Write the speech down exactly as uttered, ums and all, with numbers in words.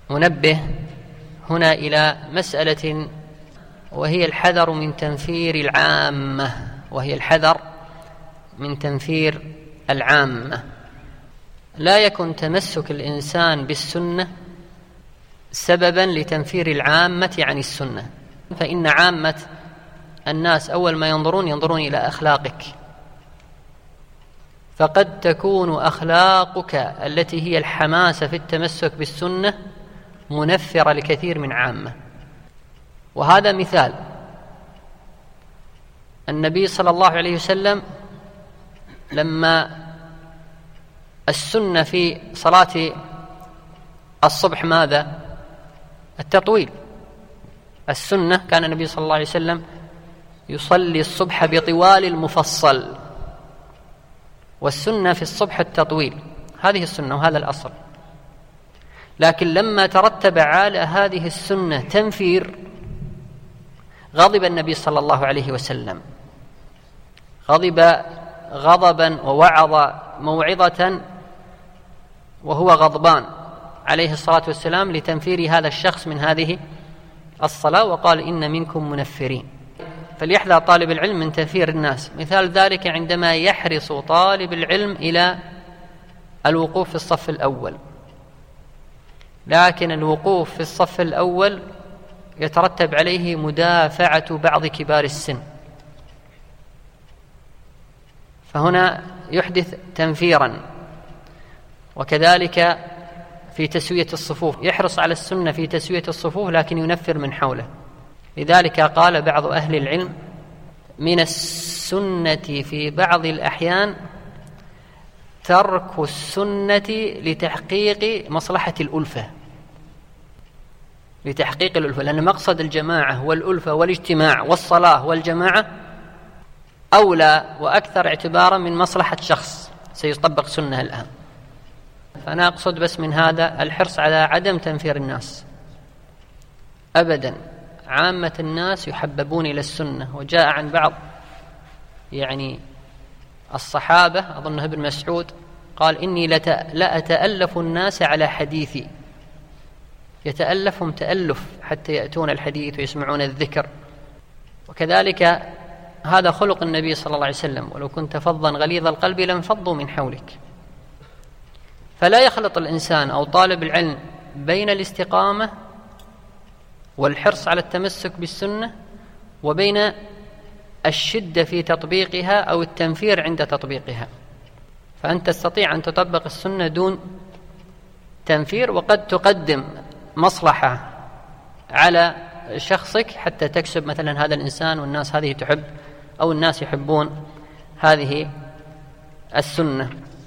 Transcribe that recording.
منبه هنا إلى مسألة، وهي الحذر من تنفير العامة وهي الحذر من تنفير العامة. لا يكن تمسك الإنسان بالسنة سببا لتنفير العامة عن السنة، فإن عامة الناس أول ما ينظرون ينظرون إلى أخلاقك، فقد تكون أخلاقك التي هي الحماسة في التمسك بالسنة منفرة لكثير من عامة. وهذا مثال: النبي صلى الله عليه وسلم لما السنة في صلاة الصبح ماذا؟ التطويل. السنة كان النبي صلى الله عليه وسلم يصلي الصبح بطوال المفصل، والسنة في الصبح التطويل، هذه السنة وهذا الأصل. لكن لما ترتب على هذه السنة تنفير، غضب النبي صلى الله عليه وسلم، غضب غضبا ووعظ موعظة وهو غضبان عليه الصلاة والسلام لتنفير هذا الشخص من هذه الصلاة، وقال: إن منكم منفرين. فليحذر طالب العلم من تنفير الناس. مثال ذلك عندما يحرص طالب العلم إلى الوقوف في الصف الأول، لكن الوقوف في الصف الأول يترتب عليه مدافعة بعض كبار السن، فهنا يحدث تنفيرا. وكذلك في تسوية الصفوف، يحرص على السنة في تسوية الصفوف لكن ينفر من حوله. لذلك قال بعض أهل العلم: من السنة في بعض الأحيان ترك السنة لتحقيق مصلحة الألفة، لتحقيق الألفة، لأن مقصد الجماعة والألفة والاجتماع والصلاة والجماعة أولى وأكثر اعتبارا من مصلحة شخص سيطبق سنة الآن. فأنا أقصد بس من هذا الحرص على عدم تنفير الناس أبدا. عامة الناس يحببون إلى السنة، وجاء عن بعض يعني الصحابة، أظنه ابن مسعود، قال: إني لا أتألف الناس على حديثي. يتألفهم تألف حتى يأتون الحديث ويسمعون الذكر. وكذلك هذا خلق النبي صلى الله عليه وسلم: ولو كنت فظا غليظ القلب لانفضوا من حولك. فلا يخلط الإنسان أو طالب العلم بين الاستقامة والحرص على التمسك بالسنة وبين الشدة في تطبيقها أو التنفير عند تطبيقها. فأنت تستطيع أن تطبق السنة دون تنفير، وقد تقدم مصلحة على شخصك حتى تكسب مثلا هذا الإنسان، والناس هذه تحب أو الناس يحبون هذه السنة.